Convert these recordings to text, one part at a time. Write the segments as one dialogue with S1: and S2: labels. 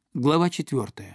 S1: Глава 4.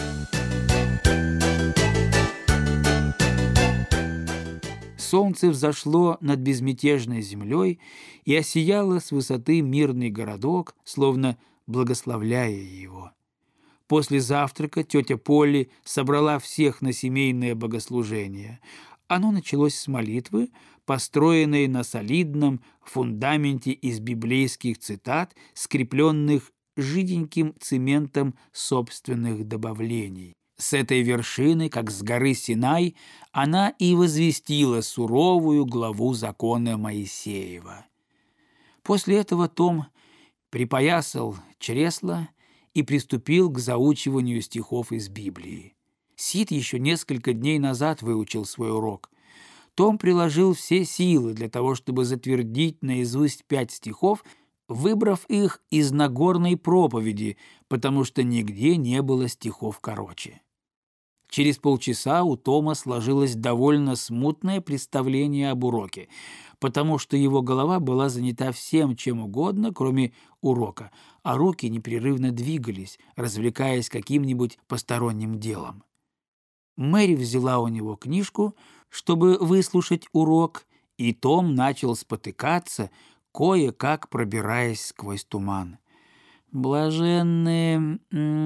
S1: Солнце взошло над безмятежной землей и осияло с высоты мирный городок, словно благословляя его. После завтрака тетя Полли собрала всех на семейное богослужение. Оно началось с молитвы, построенной на солидном фундаменте из библейских цитат, скрепленных жиденьким цементом собственных добавлений. С этой вершины, как с горы Синай, она и возвестила суровую главу закона Моисеева. После этого Том припоясал чресло и приступил к заучиванию стихов из Библии. Сид еще несколько дней назад выучил свой урок. Том приложил все силы для того, чтобы затвердить наизусть 5 стихов, выбрав их из Нагорной проповеди, потому что нигде не было стихов короче. Через полчаса у Тома сложилось довольно смутное представление об уроке, потому что его голова была занята всем чем угодно, кроме урока, а руки непрерывно двигались, развлекаясь каким-нибудь посторонним делом. Мэри взяла у него книжку, чтобы выслушать урок, и Том начал спотыкаться, кое-как пробираясь сквозь туман. «Блаженные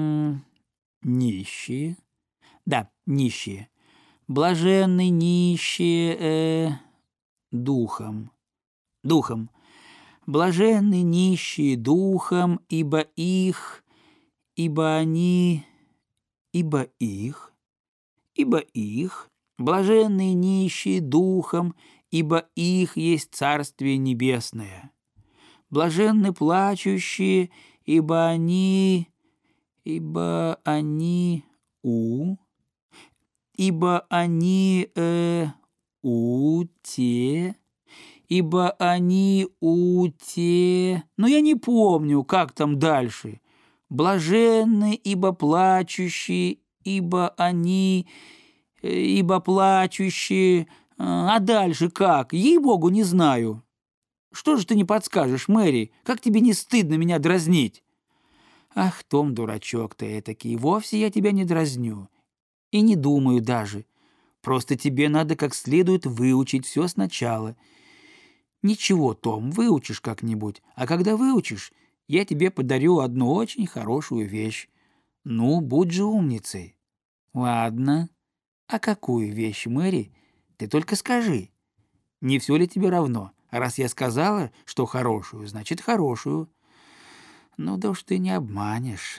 S1: нищие». Да, нищие. Блаженны нищие духом. Духом. Блаженны нищие духом, ибо их, блаженны нищие духом, ибо их есть Царствие Небесное. Блаженны плачущие, ибо они у те. Но я не помню, как там дальше. Блаженны, ибо плачущие, ибо плачущие. А дальше как? Ей-богу, не знаю. Что же ты не подскажешь, Мэри? Как тебе не стыдно меня дразнить? Ах, Том, дурачок ты этакий, вовсе я тебя не дразню. И не думаю даже. Просто тебе надо как следует выучить все сначала. Ничего, Том, выучишь как-нибудь, а когда выучишь, я тебе подарю одну очень хорошую вещь. Ну, будь же умницей. Ладно. А какую вещь, Мэри? Ты только скажи. Не все ли тебе равно? Раз я сказала, что хорошую, значит хорошую. Ну да уж ты не обманешь.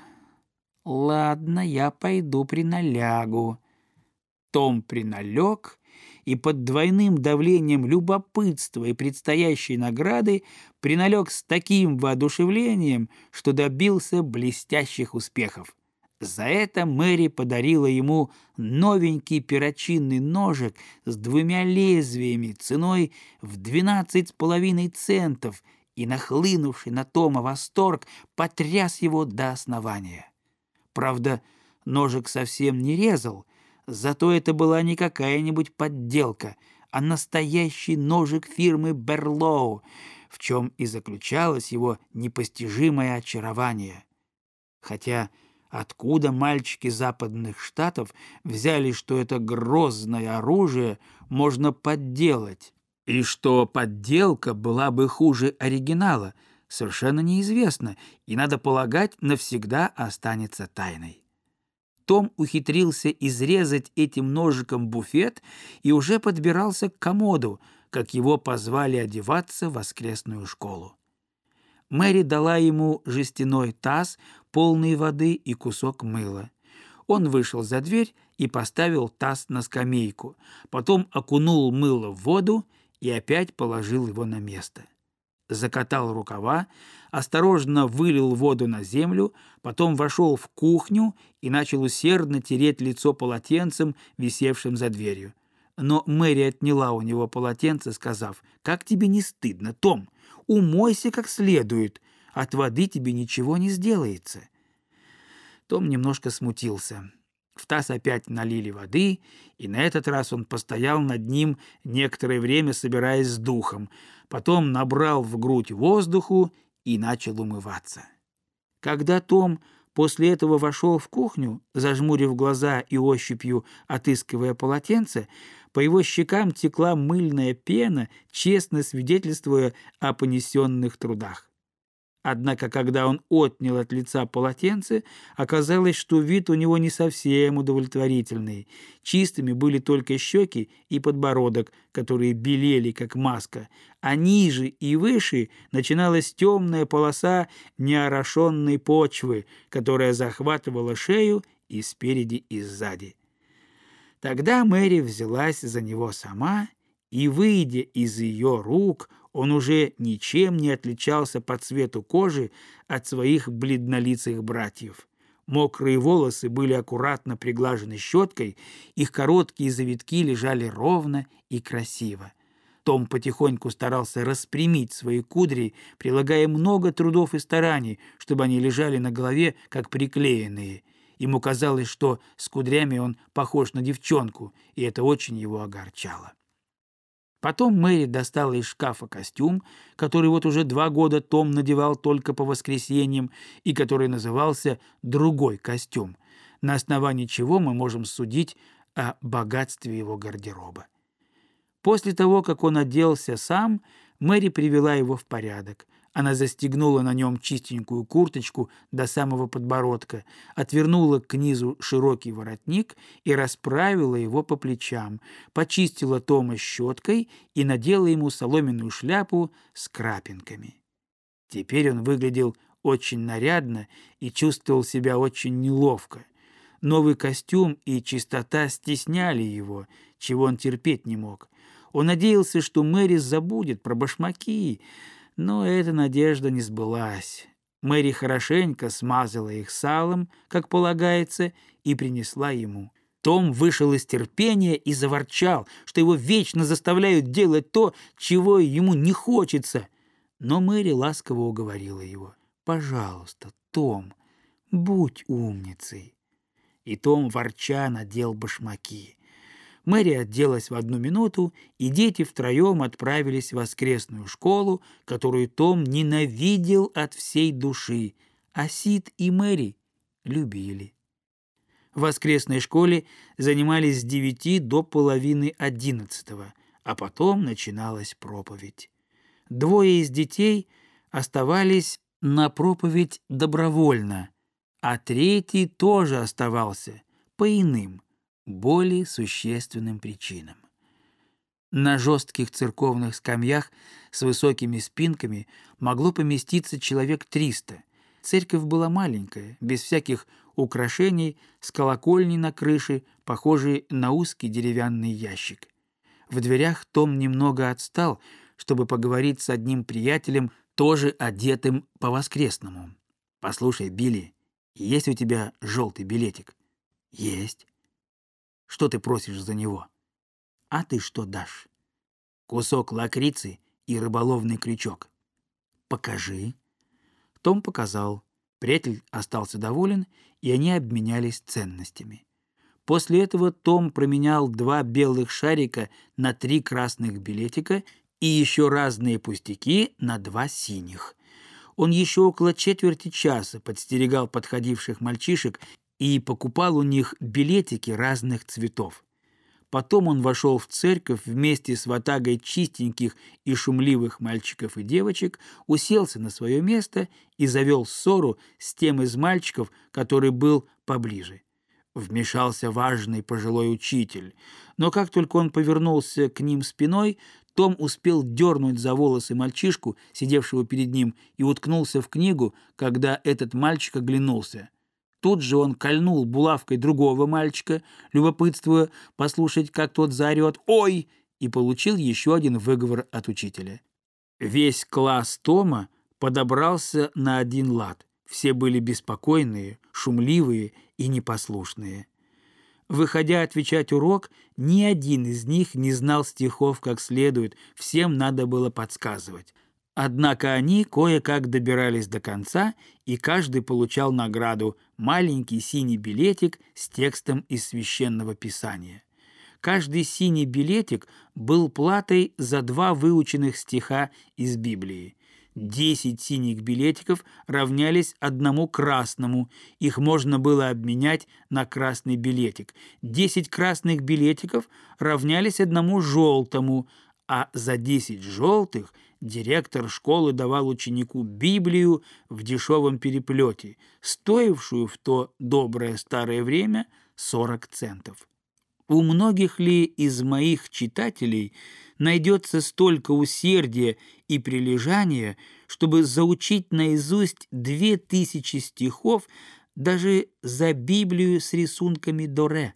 S1: Ладно, я пойду приналягу. Том приналег и под двойным давлением любопытства и предстоящей награды приналег с таким воодушевлением, что добился блестящих успехов. За это Мэри подарила ему новенький перочинный ножик с 2 лезвиями ценой в 12,5 центов, и нахлынувший на Тома восторг потряс его до основания. Правда, ножик совсем не резал, зато это была не какая-нибудь подделка, а настоящий ножик фирмы Берлоу, в чем и заключалось его непостижимое очарование. Хотя откуда мальчики западных штатов взяли, что это грозное оружие можно подделать, и что подделка была бы хуже оригинала, совершенно неизвестно, и, надо полагать, навсегда останется тайной. Том ухитрился изрезать этим ножиком буфет и уже подбирался к комоду, как его позвали одеваться в воскресную школу. Мэри дала ему жестяной таз, полный воды и кусок мыла. Он вышел за дверь и поставил таз на скамейку, потом окунул мыло в воду и опять положил его на место. Закатал рукава, осторожно вылил воду на землю, потом вошел в кухню и начал усердно тереть лицо полотенцем, висевшим за дверью. Но Мэри отняла у него полотенце, сказав: «Как тебе не стыдно, Том? Умойся как следует, от воды тебе ничего не сделается». Том немножко смутился. В таз опять налили воды, и на этот раз он постоял над ним некоторое время, собираясь с духом, потом набрал в грудь воздуху и начал умываться. Когда Том После этого вошел в кухню, зажмурив глаза и ощупью отыскивая полотенце. По его щекам текла мыльная пена, честно свидетельствуя о понесенных трудах. Однако, когда он отнял от лица полотенце, оказалось, что вид у него не совсем удовлетворительный. Чистыми были только щеки и подбородок, которые белели, как маска, а ниже и выше начиналась темная полоса неорошенной почвы, которая захватывала шею и спереди, и сзади. Тогда Мэри взялась за него сама, и, выйдя из ее рук, он уже ничем не отличался по цвету кожи от своих бледнолицых братьев. Мокрые волосы были аккуратно приглажены щеткой, их короткие завитки лежали ровно и красиво. Том потихоньку старался распрямить свои кудри, прилагая много трудов и стараний, чтобы они лежали на голове, как приклеенные. Ему казалось, что с кудрями он похож на девчонку, и это очень его огорчало. Потом Мэри достала из шкафа костюм, который вот уже 2 года Том надевал только по воскресеньям и который назывался «другой костюм», на основании чего мы можем судить о богатстве его гардероба. После того, как он оделся сам, Мэри привела его в порядок. Она застегнула на нем чистенькую курточку до самого подбородка, отвернула к низу широкий воротник и расправила его по плечам, почистила Тома щеткой и надела ему соломенную шляпу с крапинками. Теперь он выглядел очень нарядно и чувствовал себя очень неловко. Новый костюм и чистота стесняли его, чего он терпеть не мог. Он надеялся, что Мэри забудет про башмаки, но эта надежда не сбылась. Мэри хорошенько смазала их салом, как полагается, и принесла ему. Том вышел из терпения и заворчал, что его вечно заставляют делать то, чего ему не хочется. Но Мэри ласково уговорила его. «Пожалуйста, Том, будь умницей». И Том, ворча, надел башмаки. Мэри оделась в 1 минуту, и дети втроем отправились в воскресную школу, которую Том ненавидел от всей души, а Сид и Мэри любили. В воскресной школе занимались с 9 до половины 11, а потом начиналась проповедь. 2 из детей оставались на проповедь добровольно, а 3 тоже оставался по иным, более существенным причинам. На жестких церковных скамьях с высокими спинками могло поместиться человек 300. Церковь была маленькая, без всяких украшений, с колокольней на крыше, похожей на узкий деревянный ящик. В дверях Том немного отстал, чтобы поговорить с одним приятелем, тоже одетым по-воскресному. «Послушай, Билли, есть у тебя желтый билетик?» «Есть». «Что ты просишь за него?» «А ты что дашь?» «Кусок лакрицы и рыболовный крючок». «Покажи». Том показал. Приятель остался доволен, и они обменялись ценностями. После этого Том променял 2 белых шарика на 3 красных билетика и еще разные пустяки на 2 синих. Он еще около четверти часа подстерегал подходивших мальчишек и покупал у них билетики разных цветов. Потом он вошел в церковь вместе с ватагой чистеньких и шумливых мальчиков и девочек, уселся на свое место и завел ссору с тем из мальчиков, который был поближе. Вмешался важный пожилой учитель, но как только он повернулся к ним спиной, Том успел дернуть за волосы мальчишку, сидевшего перед ним, и уткнулся в книгу, когда этот мальчик оглянулся. Тут же он кольнул булавкой другого мальчика, любопытствуя послушать, как тот заорет «Ой!» и получил еще один выговор от учителя. Весь класс Тома подобрался на один лад. Все были беспокойные, шумливые и непослушные. Выходя отвечать урок, ни один из них не знал стихов как следует, всем надо было подсказывать. Однако они кое-как добирались до конца, и каждый получал награду – маленький синий билетик с текстом из Священного Писания. Каждый синий билетик был платой за 2 выученных стиха из Библии. 10 синих билетиков равнялись одному красному. Их можно было обменять на красный билетик. 10 красных билетиков равнялись одному желтому, а за 10 желтых директор школы давал ученику Библию в дешевом переплете, стоившую в то доброе старое время 40 центов. У многих ли из моих читателей найдется столько усердия и прилежания, чтобы заучить наизусть 2000 стихов даже за Библию с рисунками Доре?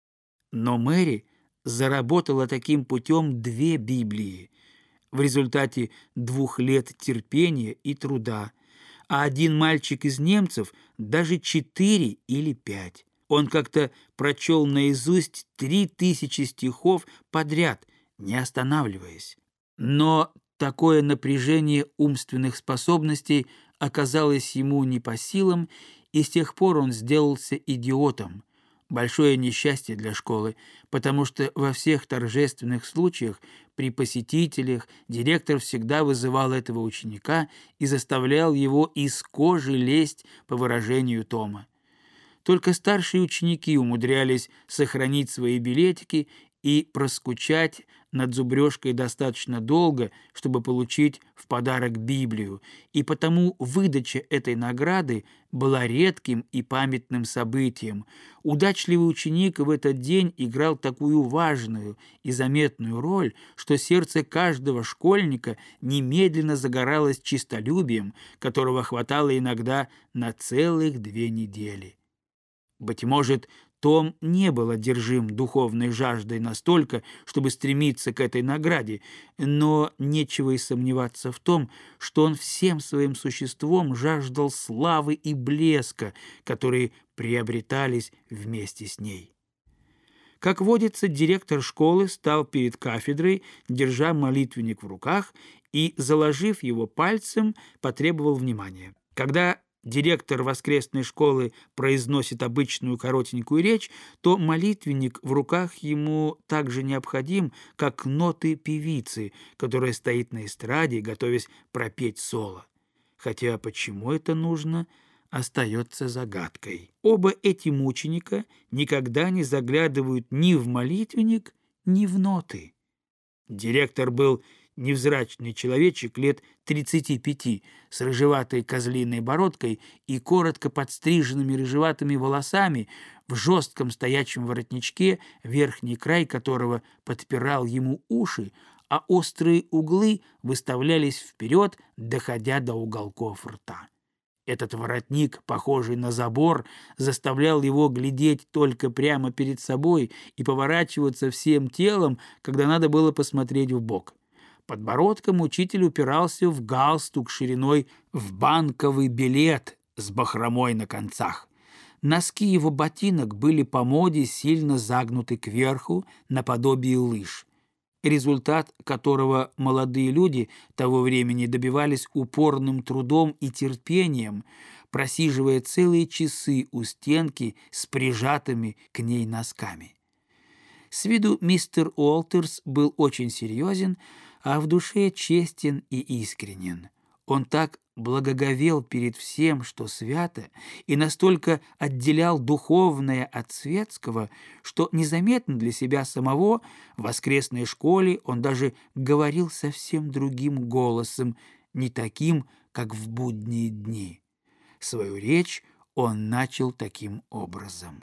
S1: Но Мэри заработала таким путем 2 Библии в результате 2 лет терпения и труда, а один мальчик из немцев даже 4 или 5. Он как-то прочел наизусть 3000 стихов подряд, не останавливаясь. Но такое напряжение умственных способностей оказалось ему не по силам, и с тех пор он сделался идиотом. Большое несчастье для школы, потому что во всех торжественных случаях при посетителях директор всегда вызывал этого ученика и заставлял его из кожи лезть, по выражению Тома. Только старшие ученики умудрялись сохранить свои билетики и проскучать над зубрежкой достаточно долго, чтобы получить в подарок Библию, и потому выдача этой награды была редким и памятным событием. Удачливый ученик в этот день играл такую важную и заметную роль, что сердце каждого школьника немедленно загоралось честолюбием, которого хватало иногда на целых 2 недели. Быть может, Том не был одержим духовной жаждой настолько, чтобы стремиться к этой награде, но нечего и сомневаться в том, что он всем своим существом жаждал славы и блеска, которые приобретались вместе с ней. Как водится, директор школы стал перед кафедрой, держа молитвенник в руках и, заложив его пальцем, потребовал внимания. Когда директор воскресной школы произносит обычную коротенькую речь, то молитвенник в руках ему так же необходим, как ноты певицы, которая стоит на эстраде, готовясь пропеть соло. Хотя почему это нужно, остается загадкой. Оба эти мученика никогда не заглядывают ни в молитвенник, ни в ноты. Директор был невзрачный человечек лет 35, с рыжеватой козлиной бородкой и коротко подстриженными рыжеватыми волосами, в жестком стоячем воротничке, верхний край которого подпирал ему уши, а острые углы выставлялись вперед, доходя до уголков рта. Этот воротник, похожий на забор, заставлял его глядеть только прямо перед собой и поворачиваться всем телом, когда надо было посмотреть вбок. Подбородком учитель упирался в галстук шириной в банковый билет с бахромой на концах. Носки его ботинок были по моде сильно загнуты кверху, наподобие лыж, результат которого молодые люди того времени добивались упорным трудом и терпением, просиживая целые часы у стенки с прижатыми к ней носками. С виду мистер Уолтерс был очень серьезен, а в душе честен и искренен. Он так благоговел перед всем, что свято, и настолько отделял духовное от светского, что незаметно для себя самого в воскресной школе он даже говорил совсем другим голосом, не таким, как в будние дни. Свою речь он начал таким образом.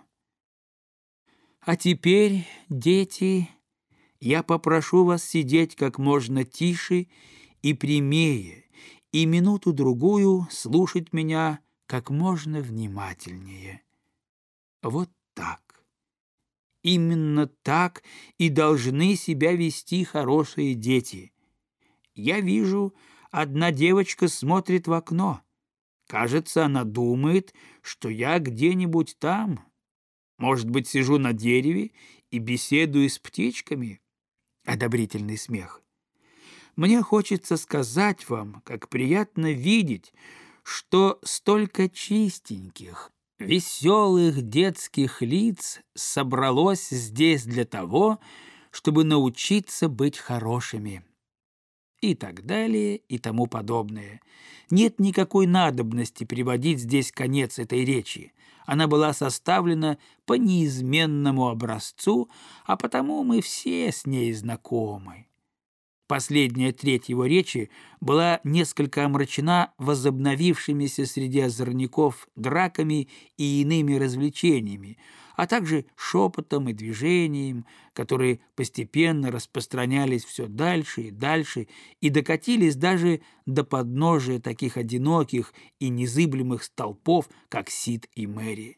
S1: «А теперь, дети, я попрошу вас сидеть как можно тише и прямее, и минуту-другую слушать меня как можно внимательнее. Вот так. Именно так и должны себя вести хорошие дети. Я вижу, одна девочка смотрит в окно. Кажется, она думает, что я где-нибудь там. Может быть, сижу на дереве и беседую с птичками». Одобрительный смех. «Мне хочется сказать вам, как приятно видеть, что столько чистеньких, веселых детских лиц собралось здесь для того, чтобы научиться быть хорошими. и так далее, и тому подобное. Нет никакой надобности приводить здесь конец этой речи. Она была составлена по неизменному образцу, а потому мы все с ней знакомы. Последняя треть его речи была несколько омрачена возобновившимися среди озорников драками и иными развлечениями, а также шепотом и движением, которые постепенно распространялись все дальше и дальше и докатились даже до подножия таких одиноких и незыблемых столпов, как Сид и Мэри.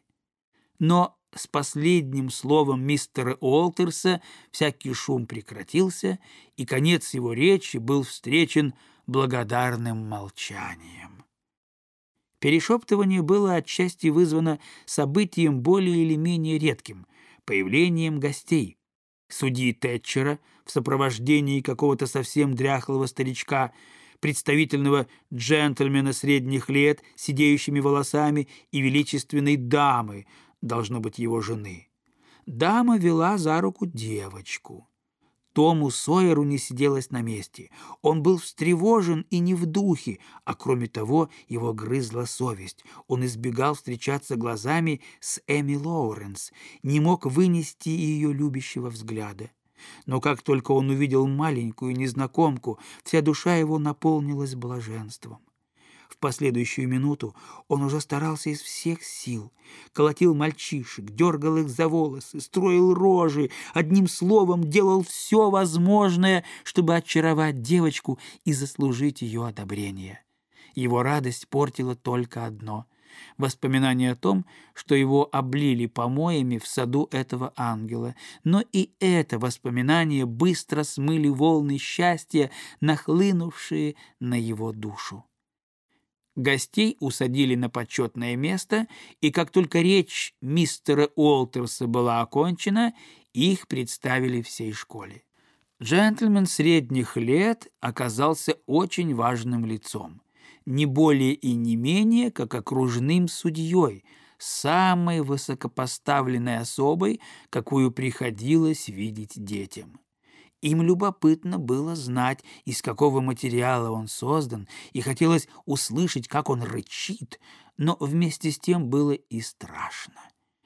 S1: Но с последним словом мистера Уолтерса всякий шум прекратился, и конец его речи был встречен благодарным молчанием. Перешептывание было отчасти вызвано событием более или менее редким — появлением гостей. Судьи Тэтчера в сопровождении какого-то совсем дряхлого старичка, представительного джентльмена средних лет с сидеющими волосами и величественной дамы, должно быть, его жены. Дама вела за руку девочку. Тому Сойеру не сиделось на месте. Он был встревожен и не в духе, а кроме того его грызла совесть. Он избегал встречаться глазами с Эми Лоуренс, не мог вынести ее любящего взгляда. Но как только он увидел маленькую незнакомку, вся душа его наполнилась блаженством. В последующую минуту он уже старался из всех сил, колотил мальчишек, дергал их за волосы, строил рожи, одним словом делал все возможное, чтобы очаровать девочку и заслужить ее одобрение. Его радость портила только одно — воспоминание о том, что его облили помоями в саду этого ангела. Но и это воспоминание быстро смыли волны счастья, нахлынувшие на его душу. Гостей усадили на почетное место, и как только речь мистера Уолтерса была окончена, их представили всей школе. Джентльмен средних лет оказался очень важным лицом, не более и не менее, как окружным судьей, самой высокопоставленной особой, какую приходилось видеть детям. Им любопытно было знать, из какого материала он создан, и хотелось услышать, как он рычит, но вместе с тем было и страшно.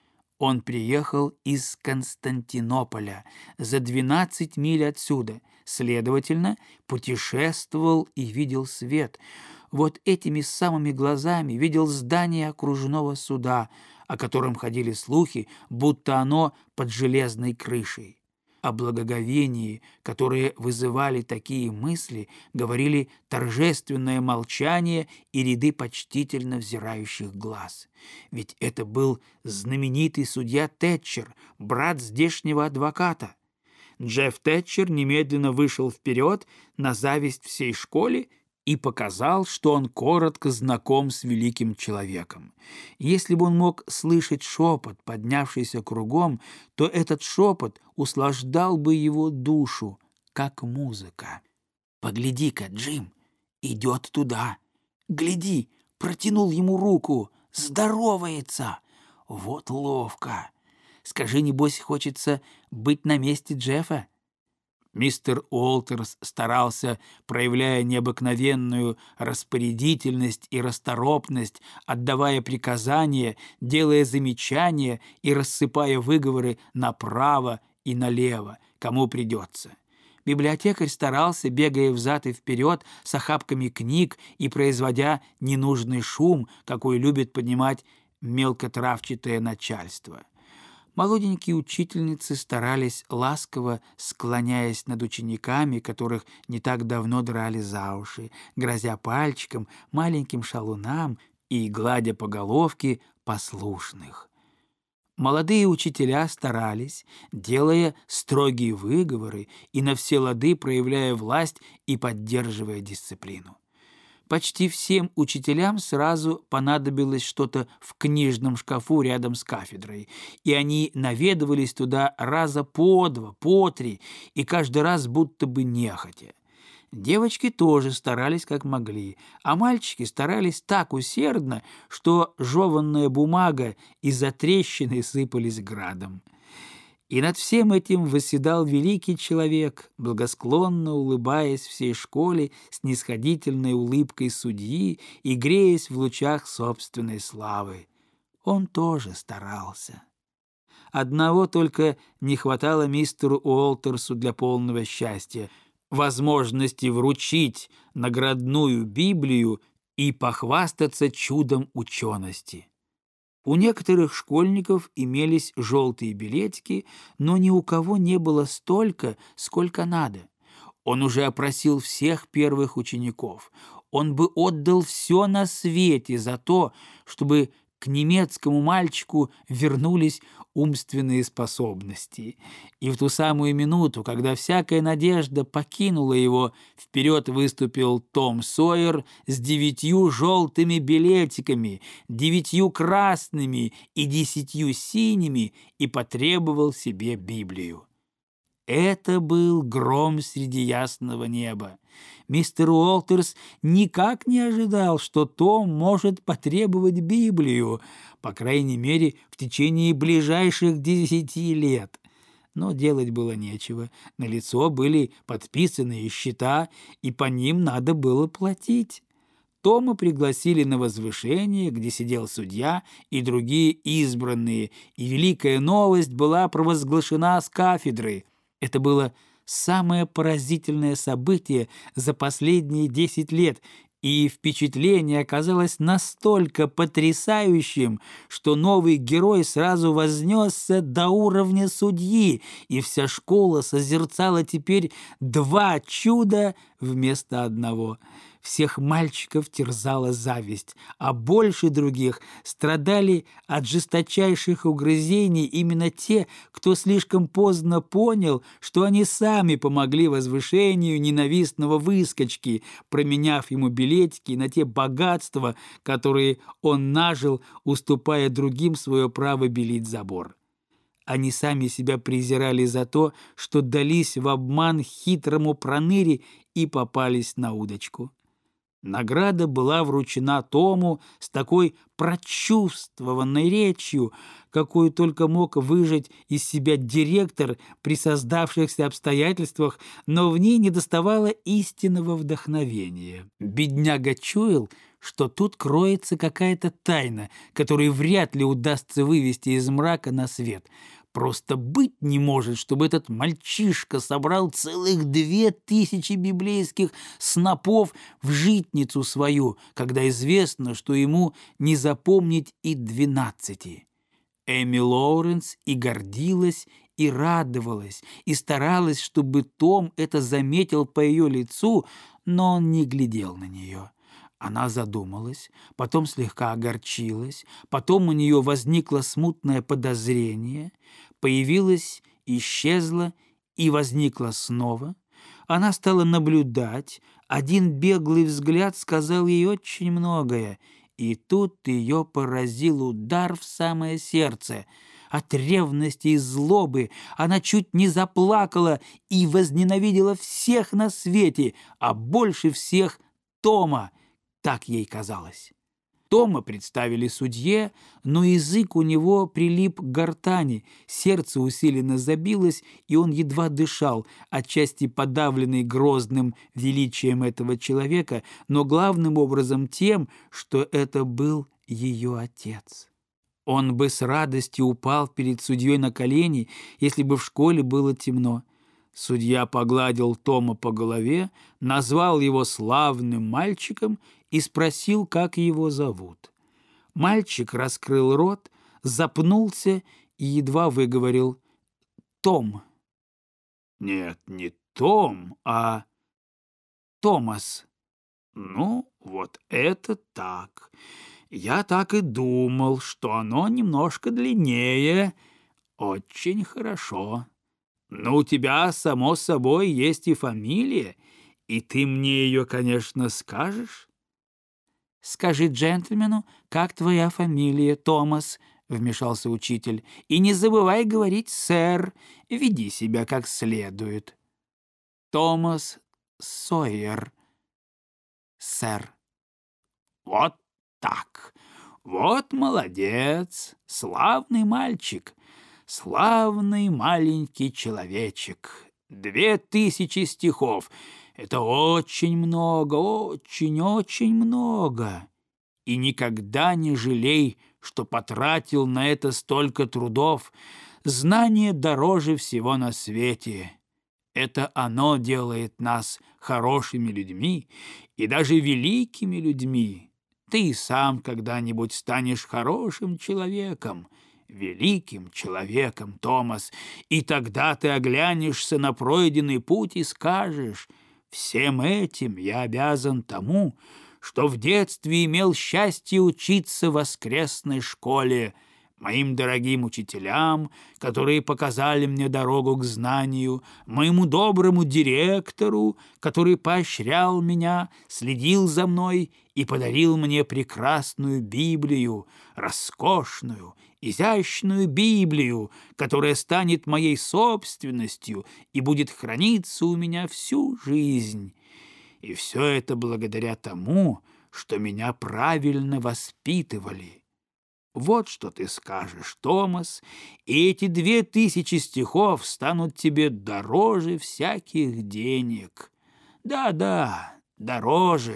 S1: Он приехал из Константинополя, за 12 миль отсюда, следовательно, путешествовал и видел свет. Вот этими самыми глазами видел здание окружного суда, о котором ходили слухи, будто оно под железной крышей. О благоговении, которое вызывали такие мысли, говорили торжественное молчание и ряды почтительно взирающих глаз. Ведь это был знаменитый судья Тэтчер, брат здешнего адвоката. Джефф Тэтчер немедленно вышел вперед на зависть всей школе и показал, что он коротко знаком с великим человеком. Если бы он мог слышать шепот, поднявшийся кругом, то этот шепот услаждал бы его душу, как музыка. «Погляди-ка, Джим, идет туда. Гляди, протянул ему руку, здоровается. Вот ловко. Скажи, небось, хочется быть на месте Джеффа?» Мистер Уолтерс старался, проявляя необыкновенную распорядительность и расторопность, отдавая приказания, делая замечания и рассыпая выговоры направо и налево, кому придется. Библиотекарь старался, бегая взад и вперед с охапками книг и производя ненужный шум, какой любит поднимать мелкотравчатое начальство. Молоденькие учительницы старались ласково, склоняясь над учениками, которых не так давно драли за уши, грозя пальчиком маленьким шалунам и гладя по головке послушных. Молодые учителя старались, делая строгие выговоры и на все лады проявляя власть и поддерживая дисциплину. Почти всем учителям сразу понадобилось что-то в книжном шкафу рядом с кафедрой, и они наведывались туда раза по два, по три, и каждый раз будто бы нехотя. Девочки тоже старались как могли, а мальчики старались так усердно, что жеванная бумага и затрещины сыпались градом. И над всем этим восседал великий человек, благосклонно улыбаясь всей школе снисходительной улыбкой судьи и греясь в лучах собственной славы. Он тоже старался. Одного только не хватало мистеру Уолтерсу для полного счастья — возможности вручить наградную Библию и похвастаться чудом учености. У некоторых школьников имелись желтые билетики, но ни у кого не было столько, сколько надо. Он уже опросил всех первых учеников. Он бы отдал все на свете за то, чтобы к немецкому мальчику вернулись умственные способности. И в ту самую минуту, когда всякая надежда покинула его, вперед выступил Том Сойер с 9 желтыми билетиками, 9 красными и 10 синими и потребовал себе Библию. Это был гром среди ясного неба. Мистер Уолтерс никак не ожидал, что Том может потребовать Библию, по крайней мере, в течение ближайших 10 лет. Но делать было нечего. Налицо были подписанные счета, и по ним надо было платить. Тома пригласили на возвышение, где сидел судья и другие избранные, и великая новость была провозглашена с кафедры. Это было самое поразительное событие за последние 10 лет, и впечатление оказалось настолько потрясающим, что новый герой сразу вознесся до уровня судьи, и вся школа созерцала теперь 2 чуда вместо одного. Всех мальчиков терзала зависть, а больше других страдали от жесточайших угрызений именно те, кто слишком поздно понял, что они сами помогли возвышению ненавистного выскочки, променяв ему билетики на те богатства, которые он нажил, уступая другим свое право белить забор. Они сами себя презирали за то, что дались в обман хитрому проныре и попались на удочку. Награда была вручена Тому с такой прочувствованной речью, какую только мог выжать из себя директор при создавшихся обстоятельствах, но в ней недоставало истинного вдохновения. Бедняга чуял, что тут кроется какая-то тайна, которую вряд ли удастся вывести из мрака на свет. Просто быть не может, чтобы этот мальчишка собрал целых 2000 библейских снопов в житницу свою, когда известно, что ему не запомнить и 12. Эми Лоуренс и гордилась, и радовалась, и старалась, чтобы Том это заметил по ее лицу, но он не глядел на нее. Она задумалась, потом слегка огорчилась, потом у нее возникло смутное подозрение, появилось, исчезло и возникло снова. Она стала наблюдать, один беглый взгляд сказал ей очень многое, и тут ее поразил удар в самое сердце. От ревности и злобы она чуть не заплакала и возненавидела всех на свете, а больше всех Тома. Так ей казалось. Тома представили судье, но язык у него прилип к гортани, сердце усиленно забилось, и он едва дышал, отчасти подавленный грозным величием этого человека, но главным образом тем, что это был ее отец. Он бы с радостью упал перед судьей на колени, если бы в школе было темно. Судья погладил Тома по голове, назвал его славным мальчиком и спросил, как его зовут. Мальчик раскрыл рот, запнулся и едва выговорил «Том». «Нет, не Том, а Томас». «Ну, вот это так. Я так и думал, что оно немножко длиннее. Очень хорошо. Но у тебя, само собой, есть и фамилия, и ты мне ее, конечно, скажешь». «Скажи джентльмену, как твоя фамилия, Томас», — вмешался учитель, «и не забывай говорить «сэр», веди себя как следует». «Томас Сойер, сэр». «Вот так. Вот молодец, славный мальчик. Славный маленький человечек. 2000 стихов. Это очень много, очень-очень много. И никогда не жалей, что потратил на это столько трудов. Знание дороже всего на свете. Это оно делает нас хорошими людьми и даже великими людьми. Ты и сам когда-нибудь станешь хорошим человеком, великим человеком, Томас, и тогда ты оглянешься на пройденный путь и скажешь: «Всем этим я обязан тому, что в детстве имел счастье учиться в воскресной школе, моим дорогим учителям, которые показали мне дорогу к знанию, моему доброму директору, который поощрял меня, следил за мной и подарил мне прекрасную Библию, роскошную, изящную Библию, которая станет моей собственностью и будет храниться у меня всю жизнь. И все это благодаря тому, что меня правильно воспитывали». Вот что ты скажешь, Томас, и эти 2000 стихов станут тебе дороже всяких денег. Да-да, дороже.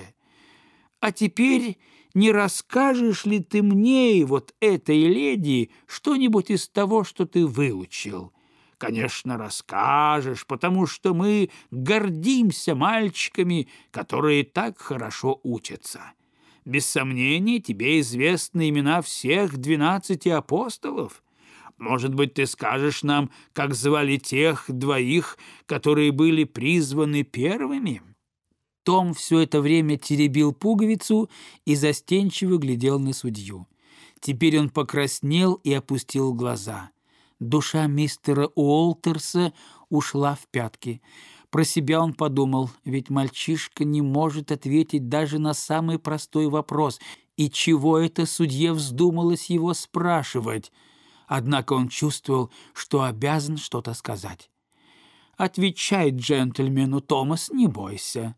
S1: А теперь не расскажешь ли ты мне и вот этой леди что-нибудь из того, что ты выучил? Конечно, расскажешь, потому что мы гордимся мальчиками, которые так хорошо учатся. Без сомнения, тебе известны имена всех 12 апостолов. Может быть, ты скажешь нам, как звали тех двоих, которые были призваны первыми?» Том все это время теребил пуговицу и застенчиво глядел на судью. Теперь он покраснел и опустил глаза. Душа мистера Уолтерса ушла в пятки. Про себя он подумал, ведь мальчишка не может ответить даже на самый простой вопрос. И чего это судье вздумалось его спрашивать? Однако он чувствовал, что обязан что-то сказать. «Отвечай джентльмену, Томас, не бойся».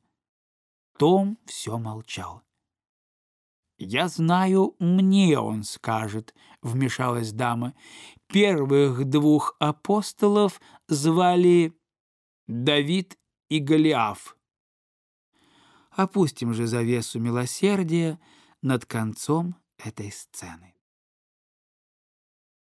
S1: Том все молчал. «Я знаю, мне он скажет», — вмешалась дама. «Первых двух апостолов звали Давид и Голиаф». Опустим же завесу милосердия над концом этой сцены.